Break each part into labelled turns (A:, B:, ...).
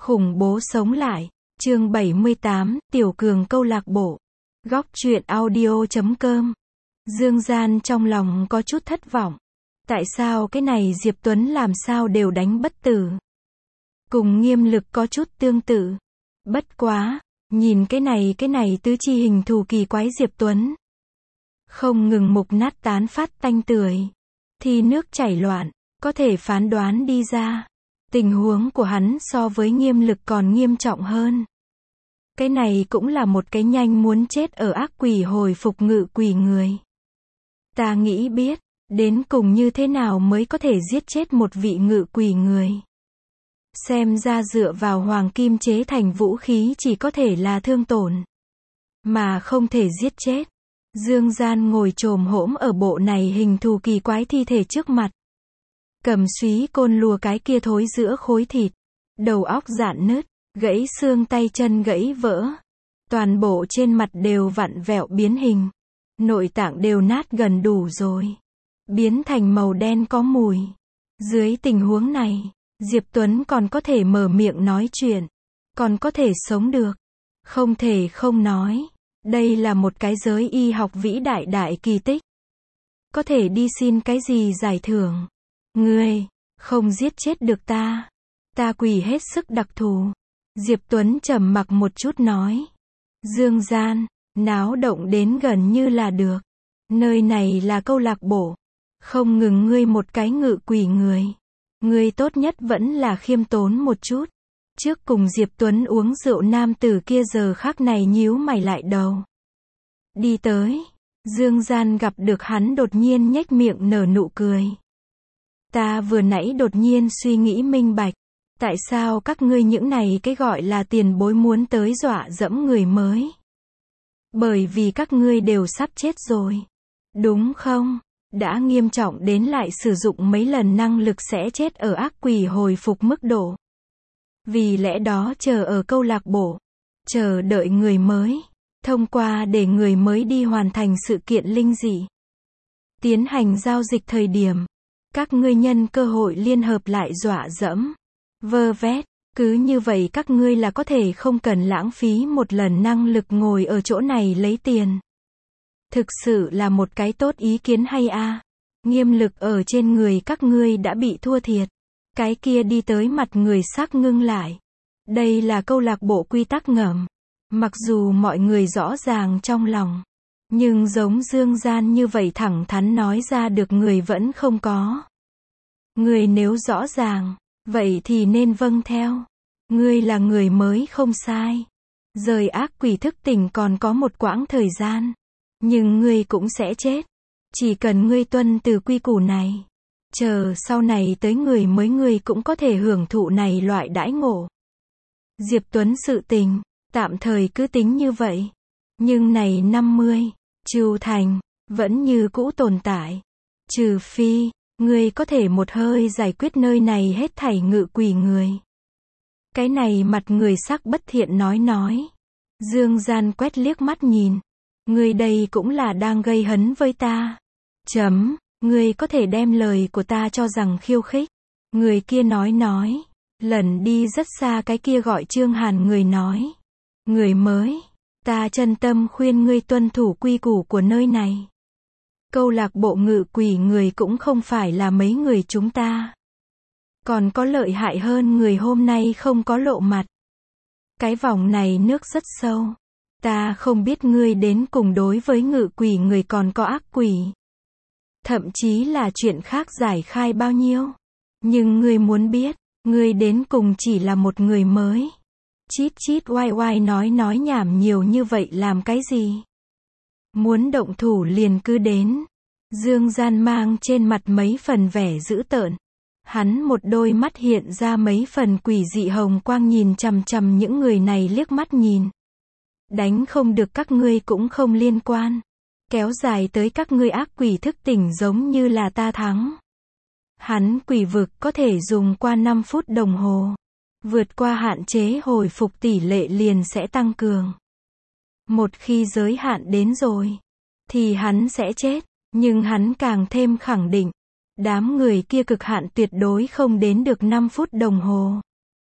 A: Khủng bố sống lại. Chương 78, Tiểu Cường câu lạc bộ. Góc truyện audio.com. Dương Gian trong lòng có chút thất vọng. Tại sao cái này Diệp Tuấn làm sao đều đánh bất tử? Cùng Nghiêm Lực có chút tương tự. Bất quá, nhìn cái này tứ chi hình thù kỳ quái Diệp Tuấn. Không ngừng mục nát tán phát tanh tưởi. Thì nước chảy loạn, có thể phán đoán đi ra. Tình huống của hắn so với Nghiêm Lực còn nghiêm trọng hơn. Cái này cũng là một cái nhanh muốn chết ở ác quỷ hồi phục ngự quỷ người. Ta nghĩ biết, đến cùng như thế nào mới có thể giết chết một vị ngự quỷ người. Xem ra dựa vào hoàng kim chế thành vũ khí chỉ có thể là thương tổn, mà không thể giết chết. Dương Gian ngồi chồm hổm ở bộ này hình thù kỳ quái thi thể trước mặt. Cầm súy côn lùa cái kia thối giữa khối thịt. Đầu óc rạn nứt, gãy xương tay chân gãy vỡ. Toàn bộ trên mặt đều vặn vẹo biến hình. Nội tạng đều nát gần đủ rồi. Biến thành màu đen có mùi. Dưới tình huống này, Diệp Tuấn còn có thể mở miệng nói chuyện. Còn có thể sống được. Không thể không nói. Đây là một cái giới y học vĩ đại kỳ tích. Có thể đi xin cái gì giải thưởng. Ngươi, không giết chết được ta. Ta quỷ hết sức đặc thù. Diệp Tuấn trầm mặc một chút nói. Dương Gian, náo động đến gần như là được. Nơi này là câu lạc bộ. Không ngừng ngươi một cái ngự quỷ người. Ngươi tốt nhất vẫn là khiêm tốn một chút. Trước cùng Diệp Tuấn uống rượu nam tử kia giờ khắc này nhíu mày lại đầu. Đi tới. Dương Gian gặp được hắn đột nhiên nhếch miệng nở nụ cười. Ta vừa nãy đột nhiên suy nghĩ minh bạch. Tại sao các ngươi những này cái gọi là tiền bối muốn tới dọa dẫm người mới? Bởi vì các ngươi đều sắp chết rồi. Đúng không? Đã nghiêm trọng đến lại sử dụng mấy lần năng lực sẽ chết ở ác quỷ hồi phục mức độ. Vì lẽ đó chờ ở câu lạc bộ. Chờ đợi người mới. Thông qua để người mới đi hoàn thành sự kiện linh dị. Tiến hành giao dịch thời điểm. Các ngươi nhân cơ hội liên hợp lại dọa dẫm. Vơ vét. Cứ như vậy các ngươi là có thể không cần lãng phí một lần năng lực ngồi ở chỗ này lấy tiền. Thực sự là một cái tốt ý kiến hay a. Nghiêm lực ở trên người các ngươi đã bị thua thiệt. Cái kia đi tới mặt người sắc ngưng lại. Đây là câu lạc bộ quy tắc ngầm. Mặc dù mọi người rõ ràng trong lòng. Nhưng giống Dương Gian như vậy thẳng thắn nói ra được người vẫn không có. Người nếu rõ ràng, vậy thì nên vâng theo. Ngươi là người mới không sai. Rời ác quỷ thức tỉnh còn có một quãng thời gian. Nhưng ngươi cũng sẽ chết. Chỉ cần ngươi tuân từ quy củ này. Chờ sau này tới người mới ngươi cũng có thể hưởng thụ này loại đãi ngộ. Diệp Tuấn sự tình, tạm thời cứ tính như vậy. Nhưng này 50, Trưu Thành, vẫn như cũ tồn tại. Trừ phi, ngươi có thể một hơi giải quyết nơi này hết thảy ngự quỷ người. Cái này mặt người sắc bất thiện nói. Dương Gian quét liếc mắt nhìn. Ngươi đây cũng là đang gây hấn với ta. Ngươi có thể đem lời của ta cho rằng khiêu khích. Người kia nói. Lần đi rất xa cái kia gọi Trương Hàn người nói. Người mới. Ta chân tâm khuyên ngươi tuân thủ quy củ của nơi này. Câu lạc bộ ngự quỷ người cũng không phải là mấy người chúng ta. Còn có lợi hại hơn người hôm nay không có lộ mặt. Cái vòng này nước rất sâu. Ta không biết ngươi đến cùng đối với ngự quỷ người còn có ác quỷ. Thậm chí là chuyện khác giải khai bao nhiêu. Nhưng ngươi muốn biết, ngươi đến cùng chỉ là một người mới. Chít oai nói nhảm nhiều như vậy làm cái gì? Muốn động thủ liền cứ đến. Dương Gian mang trên mặt mấy phần vẻ dữ tợn. Hắn một đôi mắt hiện ra mấy phần quỷ dị hồng quang nhìn chằm những người này liếc mắt nhìn. Đánh không được các ngươi cũng không liên quan. Kéo dài tới các ngươi ác quỷ thức tỉnh giống như là ta thắng. Hắn quỷ vực có thể dùng qua 5 phút đồng hồ. Vượt qua hạn chế hồi phục tỷ lệ liền sẽ tăng cường. Một khi giới hạn đến rồi, thì hắn sẽ chết. Nhưng hắn càng thêm khẳng định. Đám người kia cực hạn tuyệt đối không đến được 5 phút đồng hồ.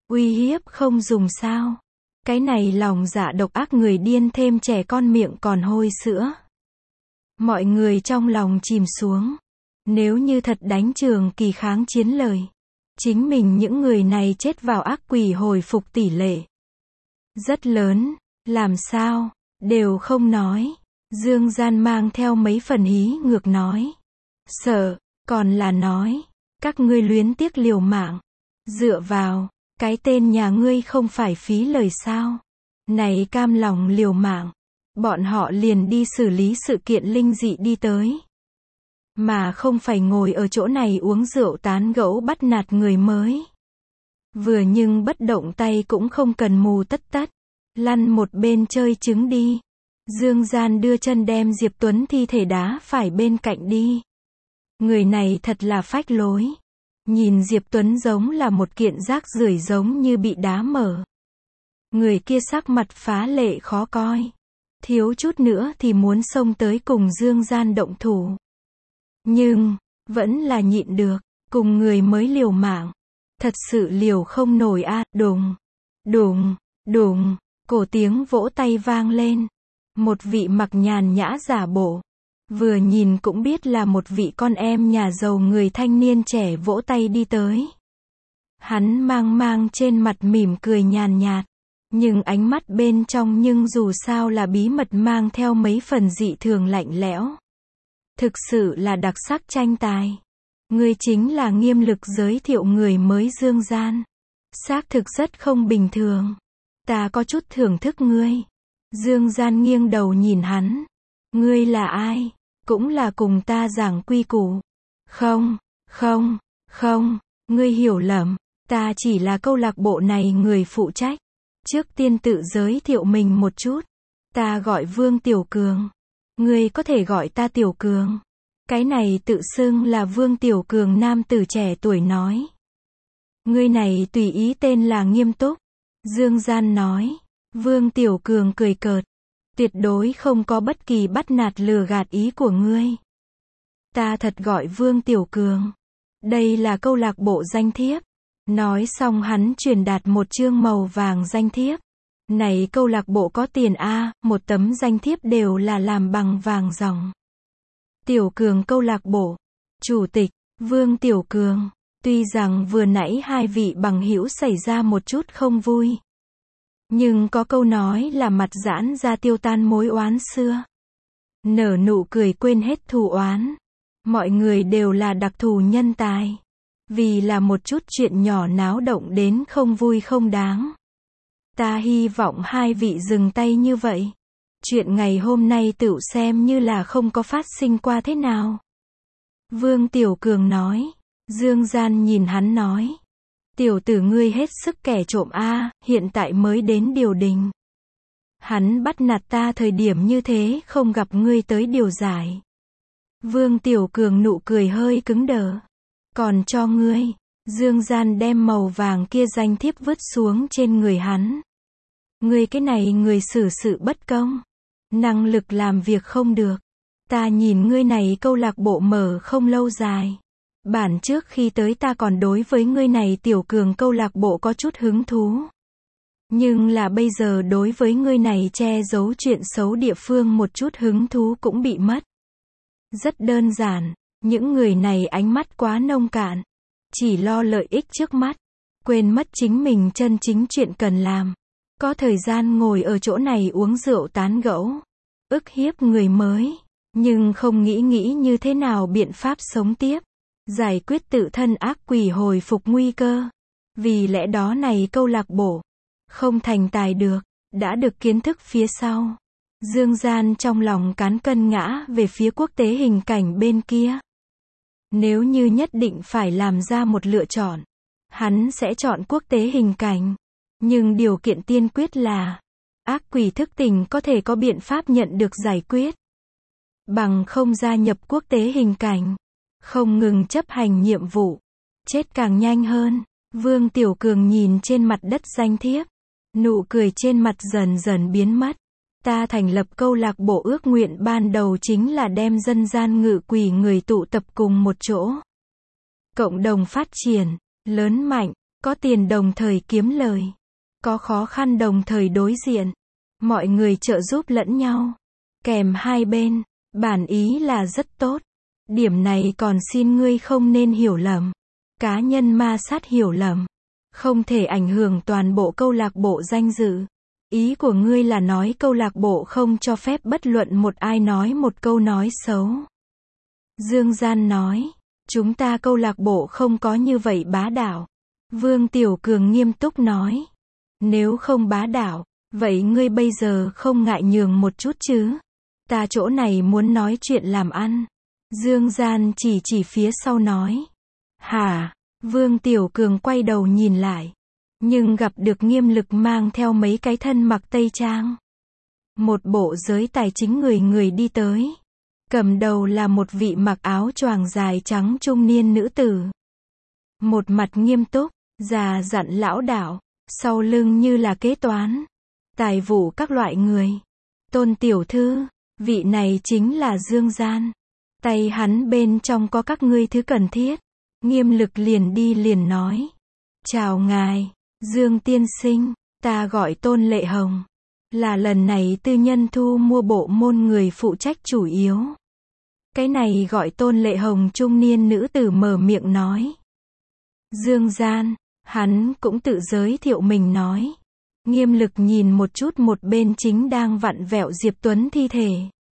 A: Uy hiếp không dùng sao? Cái này lòng dạ độc ác người điên thêm trẻ con miệng còn hôi sữa. Mọi người trong lòng chìm xuống. Nếu như thật đánh Trường Kỳ kháng chiến lời, chính mình những người này chết vào ác quỷ hồi phục tỷ lệ rất lớn, làm sao, đều không nói. Dương Gian mang theo mấy phần hí ngược nói. Sợ, còn là nói, các ngươi luyến tiếc liều mạng. Dựa vào, cái tên nhà ngươi không phải phí lời sao? Này cam lòng liều mạng, bọn họ liền đi xử lý sự kiện linh dị đi tới. Mà không phải ngồi ở chỗ này uống rượu tán gẫu bắt nạt người mới. Vừa nhưng bất động tay cũng không cần mù tất tất. Lăn một bên chơi trứng đi. Dương Gian đưa chân đem Diệp Tuấn thi thể đá phải bên cạnh đi. Người này thật là phách lối. Nhìn Diệp Tuấn giống là một kiện rác rưởi giống như bị đá mở. Người kia sắc mặt phá lệ khó coi. Thiếu chút nữa thì muốn xông tới cùng Dương Gian động thủ. Nhưng, vẫn là nhịn được, cùng người mới liều mạng. Thật sự liều không nổi a. Đùng, đùng, đùng, cổ tiếng vỗ tay vang lên. Một vị mặc nhàn nhã giả bộ. Vừa nhìn cũng biết là một vị con em nhà giàu người thanh niên trẻ vỗ tay đi tới. Hắn mang trên mặt mỉm cười nhàn nhạt. Nhưng ánh mắt bên trong nhưng dù sao là bí mật mang theo mấy phần dị thường lạnh lẽo. Thực sự là đặc sắc tranh tài. Ngươi chính là Nghiêm Lực giới thiệu người mới Dương Gian. Xác thực rất không bình thường. Ta có chút thưởng thức ngươi. Dương Gian nghiêng đầu nhìn hắn. Ngươi là ai? Cũng là cùng ta giảng quy củ. Không, ngươi hiểu lầm. Ta chỉ là câu lạc bộ này người phụ trách. Trước tiên tự giới thiệu mình một chút. Ta gọi Vương Tiểu Cường. Ngươi có thể gọi ta Tiểu Cường. Cái này tự xưng là Vương Tiểu Cường nam tử trẻ tuổi nói. Ngươi này tùy ý tên là nghiêm túc. Dương Gian nói. Vương Tiểu Cường cười cợt. Tuyệt đối không có bất kỳ bắt nạt lừa gạt ý của ngươi. Ta thật gọi Vương Tiểu Cường. Đây là câu lạc bộ danh thiếp. Nói xong hắn truyền đạt một chương màu vàng danh thiếp. Này câu lạc bộ có tiền a, một tấm danh thiếp đều là làm bằng vàng ròng. Tiểu Cường câu lạc bộ. Chủ tịch, Vương Tiểu Cường. Tuy rằng vừa nãy hai vị bằng hữu xảy ra một chút không vui. Nhưng có câu nói là mặt giãn ra tiêu tan mối oán xưa. Nở nụ cười quên hết thù oán. Mọi người đều là đặc thù nhân tài. Vì là một chút chuyện nhỏ náo động đến không vui không đáng. Ta hy vọng hai vị dừng tay như vậy. Chuyện ngày hôm nay tựu xem như là không có phát sinh qua thế nào. Vương Tiểu Cường nói. Dương Gian nhìn hắn nói. Tiểu tử ngươi hết sức kẻ trộm a, hiện tại mới đến điều đình. Hắn bắt nạt ta thời điểm như thế không gặp ngươi tới điều giải. Vương Tiểu Cường nụ cười hơi cứng đờ. Còn cho ngươi. Dương Gian đem màu vàng kia danh thiếp vứt xuống trên người hắn. Ngươi cái này người xử sự bất công. Năng lực làm việc không được. Ta nhìn ngươi này câu lạc bộ mở không lâu dài. Bản trước khi tới ta còn đối với ngươi này Tiểu Cường câu lạc bộ có chút hứng thú. Nhưng là bây giờ đối với ngươi này che giấu chuyện xấu địa phương một chút hứng thú cũng bị mất. Rất đơn giản, những người này ánh mắt quá nông cạn. Chỉ lo lợi ích trước mắt. Quên mất chính mình chân chính chuyện cần làm. Có thời gian ngồi ở chỗ này uống rượu tán gẫu. Ức hiếp người mới. Nhưng không nghĩ như thế nào biện pháp sống tiếp. Giải quyết tự thân ác quỷ hồi phục nguy cơ. Vì lẽ đó này câu lạc bộ. Không thành tài được. Đã được kiến thức phía sau. Dương Gian trong lòng cán cân ngã về phía quốc tế hình cảnh bên kia. Nếu như nhất định phải làm ra một lựa chọn. Hắn sẽ chọn quốc tế hình cảnh. Nhưng điều kiện tiên quyết là. Ác quỷ thức tỉnh có thể có biện pháp nhận được giải quyết. Bằng không gia nhập quốc tế hình cảnh. Không ngừng chấp hành nhiệm vụ. Chết càng nhanh hơn. Vương Tiểu Cường nhìn trên mặt đất danh thiếp. Nụ cười trên mặt dần dần biến mất. Ta thành lập câu lạc bộ ước nguyện ban đầu chính là đem dân gian ngự quỷ người tụ tập cùng một chỗ. Cộng đồng phát triển, lớn mạnh, Có tiền đồng thời kiếm lời. Có khó khăn đồng thời đối diện. Mọi người trợ giúp lẫn nhau. Kèm hai bên. Bản ý là rất tốt. Điểm này còn xin ngươi không nên hiểu lầm. Cá nhân ma sát hiểu lầm. Không thể ảnh hưởng toàn bộ câu lạc bộ danh dự. Ý của ngươi là nói câu lạc bộ không cho phép bất luận một ai nói một câu nói xấu. Dương Gian nói. Chúng ta câu lạc bộ không có như vậy bá đạo. Vương Tiểu Cường nghiêm túc nói. Nếu không bá đạo, vậy ngươi bây giờ không ngại nhường một chút chứ? Ta chỗ này muốn nói chuyện làm ăn. Dương Gian chỉ phía sau nói. Hả? Vương Tiểu Cường quay đầu nhìn lại. Nhưng gặp được Nghiêm Lực mang theo mấy cái thân mặc tây trang. Một bộ giới tài chính người đi tới. Cầm đầu là một vị mặc áo choàng dài trắng trung niên nữ tử. Một mặt nghiêm túc, già dặn lão đạo, sau lưng như là kế toán, tài vụ các loại người. Tôn tiểu thư, vị này chính là Dương Gian. Tay hắn bên trong có các ngươi thứ cần thiết. Nghiêm Lực liền đi liền nói. Chào ngài, Dương tiên sinh, ta gọi Tôn Lệ Hồng. Là lần này tư nhân thu mua bộ môn người phụ trách chủ yếu. Cái này gọi Tôn Lệ Hồng trung niên nữ tử mở miệng nói. Dương Gian, hắn cũng tự giới thiệu mình nói. Nghiêm Lực nhìn một chút một bên chính đang vặn vẹo Diệp Tuấn thi thể.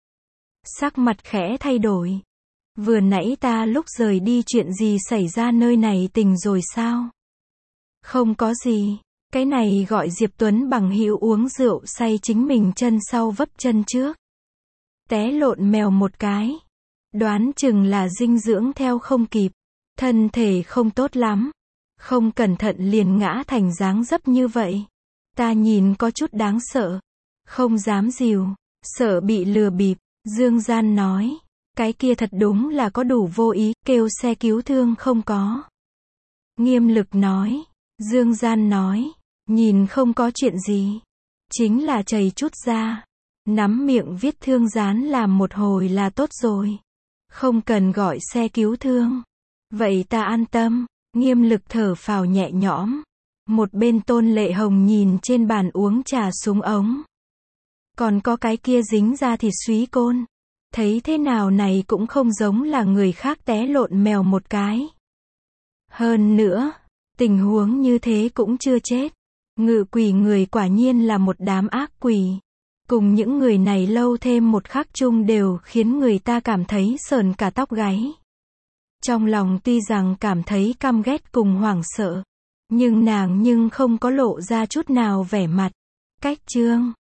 A: Sắc mặt khẽ thay đổi. Vừa nãy ta lúc rời đi chuyện gì xảy ra nơi này tình rồi sao? Không có gì. Cái này gọi Diệp Tuấn bằng hữu uống rượu say chính mình chân sau vấp chân trước. Té lộn mèo một cái. Đoán chừng là dinh dưỡng theo không kịp. Thân thể không tốt lắm. Không cẩn thận liền ngã thành dáng dấp như vậy. Ta nhìn có chút đáng sợ. Không dám dìu. Sợ bị lừa bịp. Dương Gian nói. Cái kia thật đúng là có đủ vô ý. Kêu xe cứu thương không có. Nghiêm Lực nói. Dương Gian nói. Nhìn không có chuyện gì. Chính là chảy chút ra. Nắm miệng viết thương dán làm một hồi là tốt rồi. Không cần gọi xe cứu thương. Vậy ta an tâm. Nghiêm Lực thở phào nhẹ nhõm. Một bên Tôn Lệ Hồng nhìn trên bàn uống trà súng ống. Còn có cái kia dính ra thịt súy côn. Thấy thế nào này cũng không giống là người khác té lộn mèo một cái. Hơn nữa, tình huống như thế cũng chưa chết. Ngự quỷ người quả nhiên là một đám ác quỷ. Cùng những người này lâu thêm một khắc chung đều khiến người ta cảm thấy sởn cả tóc gáy. Trong lòng tuy rằng cảm thấy căm ghét cùng hoảng sợ. Nhưng nàng không có lộ ra chút nào vẻ mặt. Cách chương